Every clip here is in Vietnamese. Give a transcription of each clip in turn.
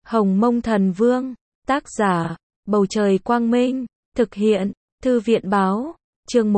Hồng Mông Thần Vương, tác giả, Bầu Trời Quang Minh, thực hiện, Thư viện Báo, chương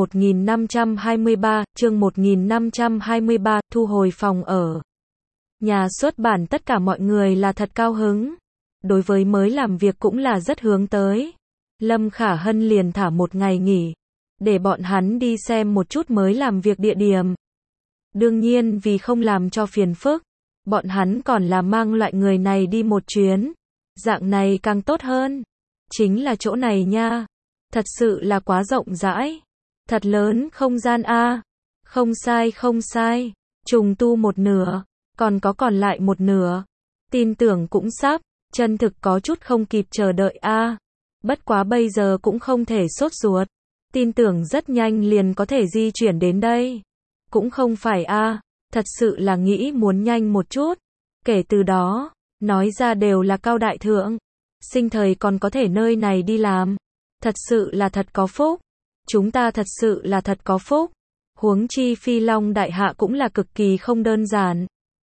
1523, thu hồi phòng ở. Nhà xuất bản tất cả mọi người là thật cao hứng. Đối với mới làm việc cũng là rất hướng tới. Lâm Khả Hân liền thả một ngày nghỉ, để bọn hắn đi xem một chút mới làm việc địa điểm. Đương nhiên vì không làm cho phiền phức, bọn hắn còn là mang loại người này đi một chuyến. Dạng này càng tốt hơn. Chính là chỗ này nha. Thật sự là quá rộng rãi. Thật lớn không gian a. Không sai không sai. Trùng tu một nửa. Còn lại một nửa. Tin tưởng cũng sắp. Chân thực có chút không kịp chờ đợi a. Bất quá bây giờ cũng không thể sốt ruột. Tin tưởng rất nhanh liền có thể di chuyển đến đây. Cũng không phải a. Thật sự là nghĩ muốn nhanh một chút. Kể từ đó, nói ra đều là cao đại thượng. Sinh thời còn có thể nơi này đi làm. Thật sự là thật có phúc. Chúng ta thật sự là thật có phúc. Huống chi Phi Long Đại Hạ cũng là cực kỳ không đơn giản.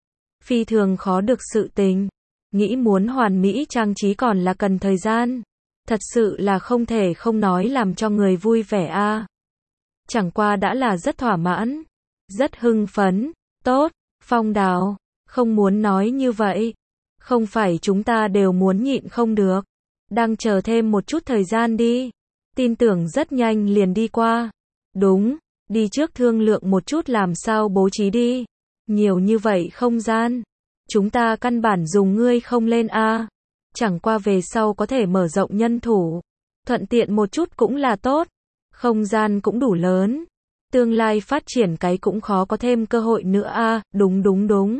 Phi thường khó được sự tình. Nghĩ muốn hoàn mỹ trang trí còn là cần thời gian. Thật sự là không thể không nói làm cho người vui vẻ a. Chẳng qua đã là rất thỏa mãn. Rất hưng phấn. Tốt, Phong Đào. Không muốn nói như vậy. Không phải chúng ta đều muốn nhịn không được. Đang chờ thêm một chút thời gian đi. Tin tưởng rất nhanh liền đi qua. Đúng, đi trước thương lượng một chút làm sao bố trí đi. Nhiều như vậy không gian. Chúng ta căn bản dùng ngươi không lên a. Chẳng qua về sau có thể mở rộng nhân thủ. Thuận tiện một chút cũng là tốt. Không gian cũng đủ lớn. Tương lai phát triển cái cũng khó có thêm cơ hội nữa a. Đúng.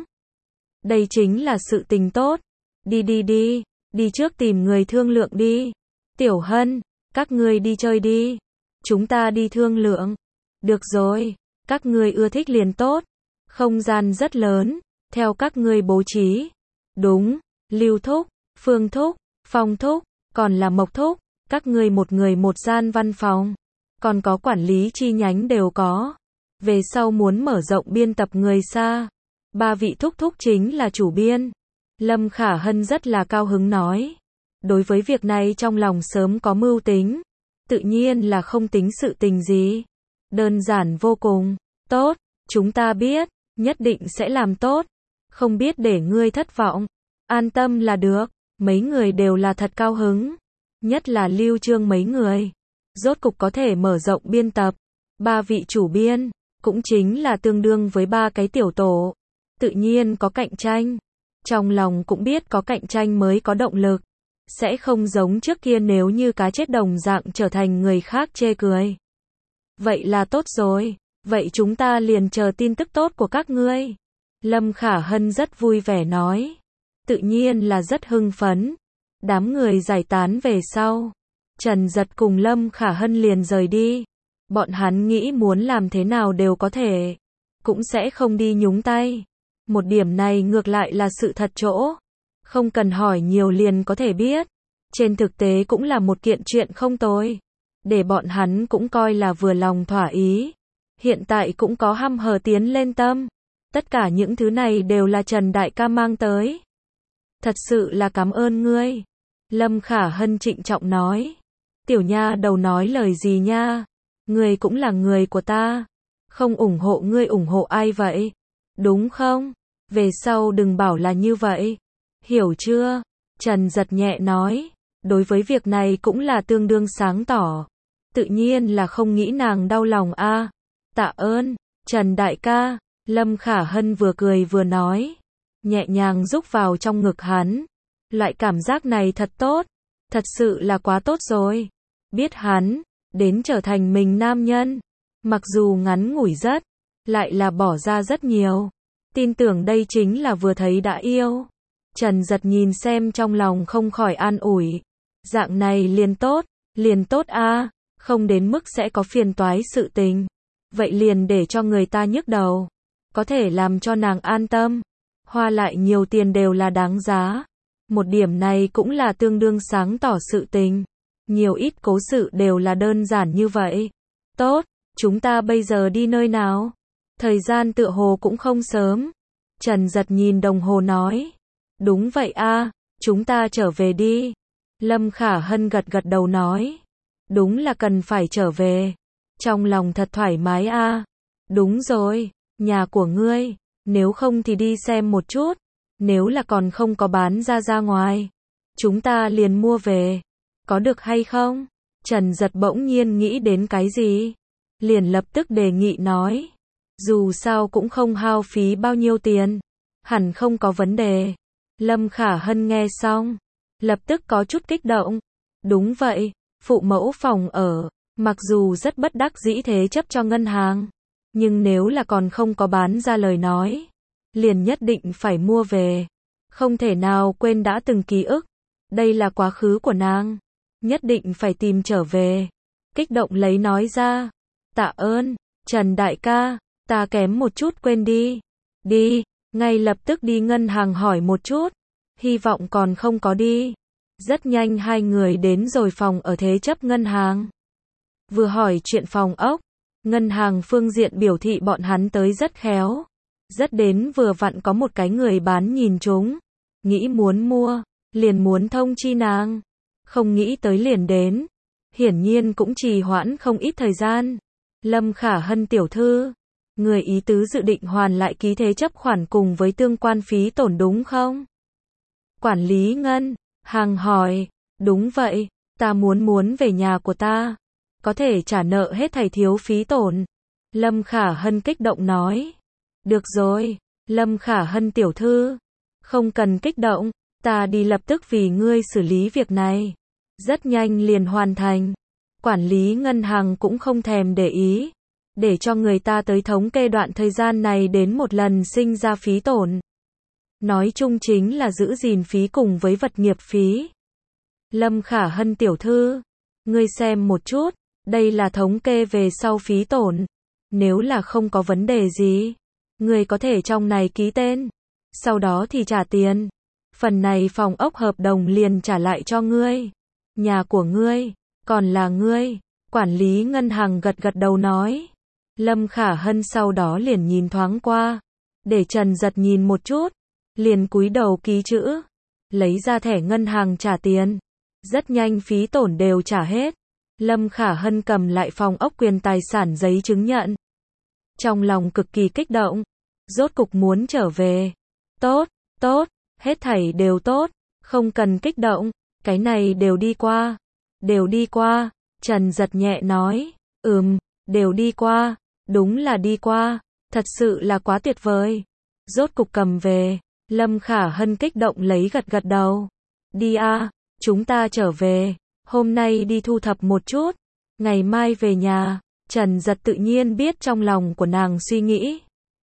Đây chính là sự tình tốt. Đi. Đi trước tìm người thương lượng đi. Tiểu Hân, các ngươi đi chơi đi. Chúng ta đi thương lượng. Được rồi, các ngươi ưa thích liền tốt. Không gian rất lớn, theo các ngươi bố trí. Đúng, Lưu Thúc, Phương Thúc, Phong Thúc, còn là Mộc Thúc. Các ngươi một người một gian văn phòng. Còn có quản lý chi nhánh đều có. Về sau muốn mở rộng biên tập người xa. 3 vị thúc thúc chính là chủ biên. Lâm Khả Hân rất là cao hứng nói. Đối với việc này trong lòng sớm có mưu tính. Tự nhiên là không tính sự tình gì. Đơn giản vô cùng. Tốt, chúng ta biết, nhất định sẽ làm tốt. Không biết để ngươi thất vọng. An tâm là được. Mấy người đều là thật cao hứng. Nhất là Lưu Trương mấy người. Rốt cục có thể mở rộng biên tập. 3 vị chủ biên, cũng chính là tương đương với 3 cái tiểu tổ. Tự nhiên có cạnh tranh. Trong lòng cũng biết có cạnh tranh mới có động lực. Sẽ không giống trước kia nếu như cá chết đồng dạng trở thành người khác chê cười. Vậy là tốt rồi. Vậy chúng ta liền chờ tin tức tốt của các ngươi. Lâm Khả Hân rất vui vẻ nói. Tự nhiên là rất hưng phấn. Đám người giải tán về sau. Trần Giật cùng Lâm Khả Hân liền rời đi. Bọn hắn nghĩ muốn làm thế nào đều có thể. Cũng sẽ không đi nhúng tay. Một điểm này ngược lại là sự thật chỗ. Không cần hỏi nhiều liền có thể biết. Trên thực tế cũng là một kiện chuyện không tồi. Để bọn hắn cũng coi là vừa lòng thỏa ý. Hiện tại cũng có hăm hở tiến lên tâm. Tất cả những thứ này đều là Trần Đại ca mang tới. Thật sự là cảm ơn ngươi. Lâm Khả Hân trịnh trọng nói. Tiểu nha đầu nói lời gì nha. Ngươi cũng là người của ta. Không ủng hộ ngươi ủng hộ ai vậy? Đúng không? Về sau đừng bảo là như vậy. Hiểu chưa? Trần Giật nhẹ nói. Đối với việc này cũng là tương đương sáng tỏ. Tự nhiên là không nghĩ nàng đau lòng a. Tạ ơn, Trần Đại ca. Lâm Khả Hân vừa cười vừa nói. Nhẹ nhàng rúc vào trong ngực hắn. Loại cảm giác này thật tốt. Thật sự là quá tốt rồi. Biết hắn, đến trở thành mình nam nhân. Mặc dù ngắn ngủi rất, lại là bỏ ra rất nhiều. Tin tưởng đây chính là vừa thấy đã yêu. Trần Giật nhìn xem trong lòng không khỏi an ủi. Dạng này liền tốt a. Không đến mức sẽ có phiền toái sự tình. Vậy liền để cho người ta nhức đầu. Có thể làm cho nàng an tâm. Hoa lại nhiều tiền đều là đáng giá. Một điểm này cũng là tương đương sáng tỏ sự tình. Nhiều ít cố sự đều là đơn giản như vậy. Tốt, chúng ta bây giờ đi nơi nào? Thời gian tựa hồ cũng không sớm. Trần Giật nhìn đồng hồ nói. Đúng vậy a, chúng ta trở về đi. Lâm Khả Hân gật gật đầu nói. Đúng là cần phải trở về. Trong lòng thật thoải mái a. Đúng rồi, nhà của ngươi, nếu không thì đi xem một chút. Nếu là còn không có bán ra ngoài, chúng ta liền mua về. Có được hay không? Trần Giật bỗng nhiên nghĩ đến cái gì? Liền lập tức đề nghị nói. Dù sao cũng không hao phí bao nhiêu tiền. Hẳn không có vấn đề. Lâm Khả Hân nghe xong, lập tức có chút kích động. Đúng vậy, phụ mẫu phòng ở, mặc dù rất bất đắc dĩ thế chấp cho ngân hàng. Nhưng nếu là còn không có bán ra lời nói, liền nhất định phải mua về. Không thể nào quên đã từng ký ức. Đây là quá khứ của nàng. Nhất định phải tìm trở về. Kích động lấy nói ra. Tạ ơn, Trần đại ca, ta kém một chút quên đi. Đi, ngay lập tức đi ngân hàng hỏi một chút. Hy vọng còn không có đi. Rất nhanh hai người đến rồi phòng ở thế chấp ngân hàng. Vừa hỏi chuyện phòng ốc, ngân hàng phương diện biểu thị bọn hắn tới rất khéo. Rất đến vừa vặn có một cái người bán nhìn chúng. Nghĩ muốn mua, liền muốn thông chi nàng. Không nghĩ tới liền đến. Hiển nhiên cũng trì hoãn không ít thời gian. Lâm Khả Hân tiểu thư, người ý tứ dự định hoàn lại ký thế chấp khoản cùng với tương quan phí tổn đúng không? Quản lý ngân hàng hỏi. Đúng vậy, ta muốn về nhà của ta. Có thể trả nợ hết thảy thiếu phí tổn. Lâm Khả Hân kích động nói. Được rồi, Lâm Khả Hân tiểu thư, không cần kích động, ta đi lập tức vì ngươi xử lý việc này. Rất nhanh liền hoàn thành. Quản lý ngân hàng cũng không thèm để ý, để cho người ta tới thống kê đoạn thời gian này đến một lần sinh ra phí tổn. Nói chung chính là giữ gìn phí cùng với vật nghiệp phí. Lâm Khả Hân tiểu thư, ngươi xem một chút, đây là thống kê về sau phí tổn. Nếu là không có vấn đề gì, ngươi có thể trong này ký tên, sau đó thì trả tiền. Phần này phòng ốc hợp đồng liền trả lại cho ngươi. Nhà của ngươi, còn là ngươi. Quản lý ngân hàng gật gật đầu nói. Lâm Khả Hân sau đó liền nhìn thoáng qua, để Trần Giật nhìn một chút, liền cúi đầu ký chữ, lấy ra thẻ ngân hàng trả tiền. Rất nhanh phí tổn đều trả hết. Lâm Khả Hân cầm lại phòng ốc quyền tài sản giấy chứng nhận. Trong lòng cực kỳ kích động, rốt cục muốn trở về. Tốt, tốt, hết thảy đều tốt, không cần kích động, cái này đều đi qua. Đều đi qua, Trần Giật nhẹ nói. Đều đi qua, đúng là đi qua, thật sự là quá tuyệt vời. Rốt cục cầm về, Lâm Khả Hân kích động lấy gật gật đầu. Đi a, chúng ta trở về, hôm nay đi thu thập một chút, ngày mai về nhà. Trần Giật tự nhiên biết trong lòng của nàng suy nghĩ.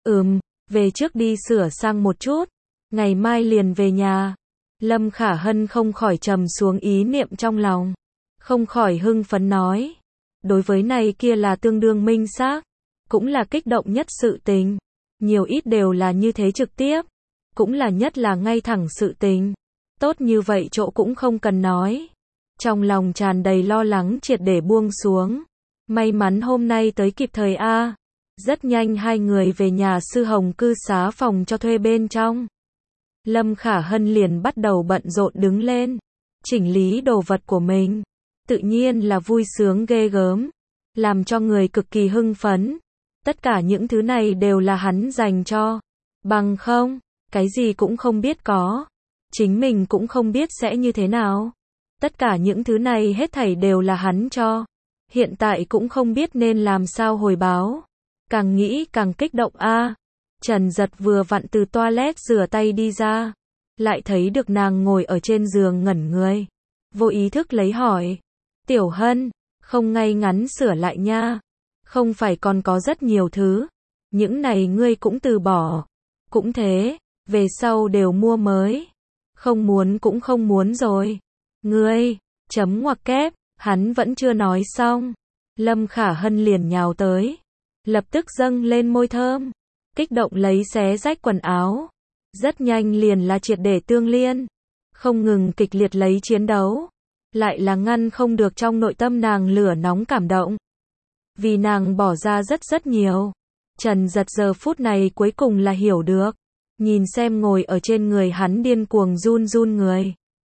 Về trước đi sửa sang một chút, ngày mai liền về nhà. Lâm Khả Hân không khỏi trầm xuống ý niệm trong lòng, không khỏi hưng phấn nói. Đối với này kia là tương đương minh xác, cũng là kích động nhất sự tình. Nhiều ít đều là như thế trực tiếp, cũng là nhất là ngay thẳng sự tình. Tốt như vậy chỗ cũng không cần nói. Trong lòng tràn đầy lo lắng triệt để buông xuống. May mắn hôm nay tới kịp thời a. Rất nhanh hai người về nhà sư Hồng cư xá phòng cho thuê bên trong. Lâm Khả Hân liền bắt đầu bận rộn đứng lên, chỉnh lý đồ vật của mình. Tự nhiên là vui sướng ghê gớm, làm cho người cực kỳ hưng phấn. Tất cả những thứ này đều là hắn dành cho. Bằng không, cái gì cũng không biết có. Chính mình cũng không biết sẽ như thế nào. Tất cả những thứ này hết thảy đều là hắn cho. Hiện tại cũng không biết nên làm sao hồi báo. Càng nghĩ càng kích động a. Trần Giật vừa vặn từ toilet rửa tay đi ra, lại thấy được nàng ngồi ở trên giường ngẩn người. Vô ý thức lấy hỏi. Tiểu Hân, không ngay ngắn sửa lại nha. Không phải còn có rất nhiều thứ. Những này ngươi cũng từ bỏ. Cũng thế, về sau đều mua mới. Không muốn cũng không muốn rồi. Ngươi, chấm ngoặc kép, hắn vẫn chưa nói xong. Lâm Khả Hân liền nhào tới. Lập tức dâng lên môi thơm. Kích động lấy xé rách quần áo. Rất nhanh liền là triệt để tương liên. Không ngừng kịch liệt lấy chiến đấu. Lại là ngăn không được trong nội tâm nàng lửa nóng cảm động. Vì nàng bỏ ra rất nhiều. Trần Giật giờ phút này cuối cùng là hiểu được. Nhìn xem ngồi ở trên người hắn điên cuồng run người.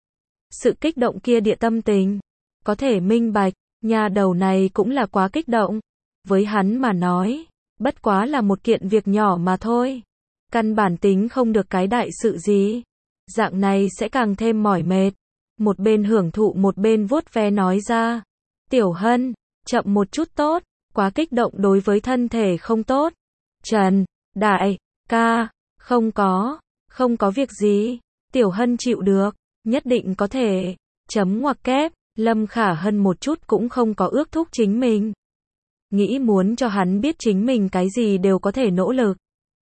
Sự kích động kia địa tâm tình. Có thể minh bạch, nhà đầu này cũng là quá kích động. Với hắn mà nói, bất quá là một kiện việc nhỏ mà thôi. Căn bản tính không được cái đại sự gì. Dạng này sẽ càng thêm mỏi mệt. Một bên hưởng thụ một bên vuốt ve nói ra. Tiểu Hân, chậm một chút tốt, quá kích động đối với thân thể không tốt. Trần, đại, ca, không có việc gì. Tiểu Hân chịu được, nhất định có thể. Chấm ngoặc kép, Lâm Khả Hân một chút cũng không có ước thúc chính mình. Nghĩ muốn cho hắn biết chính mình cái gì đều có thể nỗ lực.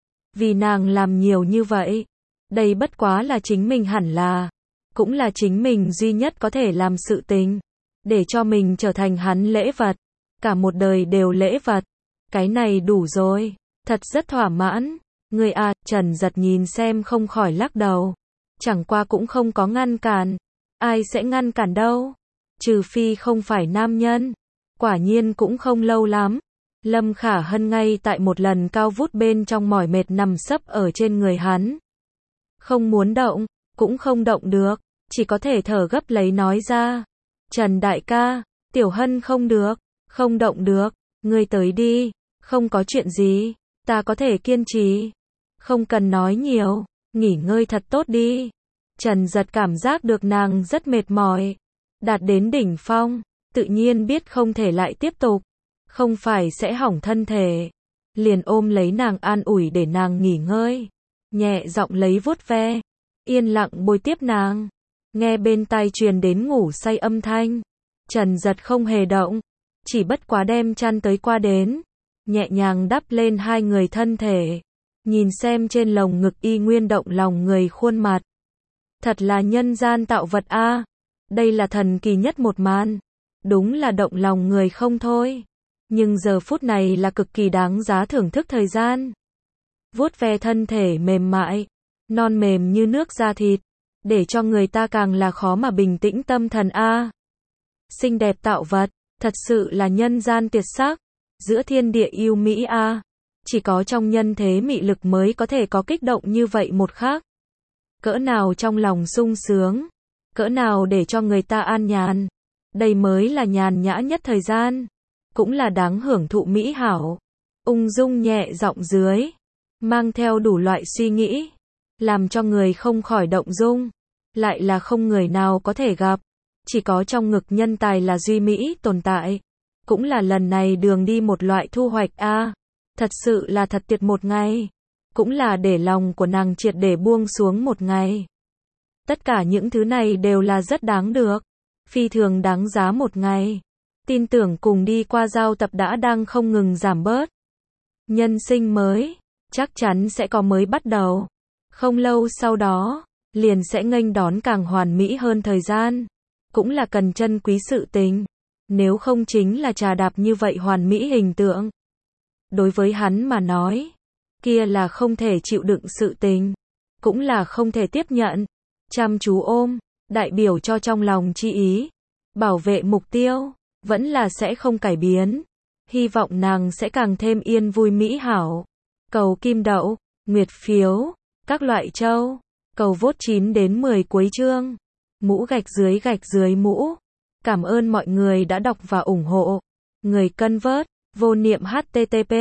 Vì nàng làm nhiều như vậy. Đây bất quá là chính mình hẳn là. Cũng là chính mình duy nhất có thể làm sự tình. Để cho mình trở thành hắn lễ vật. Cả một đời đều lễ vật. Cái này đủ rồi. Thật rất thỏa mãn. Người à, Trần Giật nhìn xem không khỏi lắc đầu. Chẳng qua cũng không có ngăn cản. Ai sẽ ngăn cản đâu. Trừ phi không phải nam nhân. Quả nhiên cũng không lâu lắm. Lâm Khả Hân ngay tại một lần cao vút bên trong mỏi mệt nằm sấp ở trên người hắn. Không muốn động, cũng không động được. Chỉ có thể thở gấp lấy nói ra. Trần đại ca, Tiểu Hân không được, không động được. Ngươi tới đi, không có chuyện gì. Ta có thể kiên trì. Không cần nói nhiều, nghỉ ngơi thật tốt đi. Trần Giật cảm giác được nàng rất mệt mỏi. Đạt đến đỉnh phong, tự nhiên biết không thể lại tiếp tục. Không phải sẽ hỏng thân thể. Liền ôm lấy nàng an ủi để nàng nghỉ ngơi. Nhẹ giọng lấy vuốt ve. Yên lặng bồi tiếp nàng. Nghe bên tai truyền đến ngủ say âm thanh. Trần Giật không hề động. Chỉ bất quá đem chăn tới qua đến. Nhẹ nhàng đắp lên hai người thân thể. Nhìn xem trên lồng ngực y nguyên động lòng người khuôn mặt. Thật là nhân gian tạo vật a. Đây là thần kỳ nhất một màn. Đúng là động lòng người không thôi. Nhưng giờ phút này là cực kỳ đáng giá thưởng thức thời gian. Vuốt ve thân thể mềm mại, non mềm như nước da thịt, để cho người ta càng là khó mà bình tĩnh tâm thần a. Xinh đẹp tạo vật, thật sự là nhân gian tuyệt sắc, giữa thiên địa yêu mỹ a. Chỉ có trong nhân thế mị lực mới có thể có kích động như vậy một khắc. Cỡ nào trong lòng sung sướng, cỡ nào để cho người ta an nhàn. Đây mới là nhàn nhã nhất thời gian, cũng là đáng hưởng thụ mỹ hảo. Ung dung nhẹ giọng dưới, mang theo đủ loại suy nghĩ, làm cho người không khỏi động dung. Lại là không người nào có thể gặp, chỉ có trong ngực nhân tài là duy mỹ tồn tại. Cũng là lần này đường đi một loại thu hoạch a. Thật sự là thật tuyệt một ngày. Cũng là để lòng của nàng triệt để buông xuống một ngày. Tất cả những thứ này đều là rất đáng được. Phi thường đáng giá một ngày. Tin tưởng cùng đi qua giao tập đã đang không ngừng giảm bớt. Nhân sinh mới, chắc chắn sẽ có mới bắt đầu. Không lâu sau đó, liền sẽ nghênh đón càng hoàn mỹ hơn thời gian. Cũng là cần trân quý sự tình. Nếu không chính là trà đạp như vậy hoàn mỹ hình tượng. Đối với hắn mà nói, kia là không thể chịu đựng sự tình. Cũng là không thể tiếp nhận. Chăm chú ôm, đại biểu cho trong lòng chi ý. Bảo vệ mục tiêu, vẫn là sẽ không cải biến. Hy vọng nàng sẽ càng thêm yên vui mỹ hảo. Cầu kim đậu, nguyệt phiếu, các loại châu. Cầu vote 9 đến 10 cuối chương. Mũ gạch dưới mũ. Cảm ơn mọi người đã đọc và ủng hộ. Người cân vớt, vô niệm http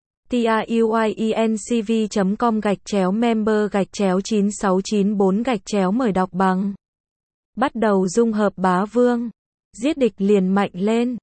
truencv.com/member/9694 mời đọc bằng. Bắt đầu dung hợp bá vương. Giết địch liền mạnh lên.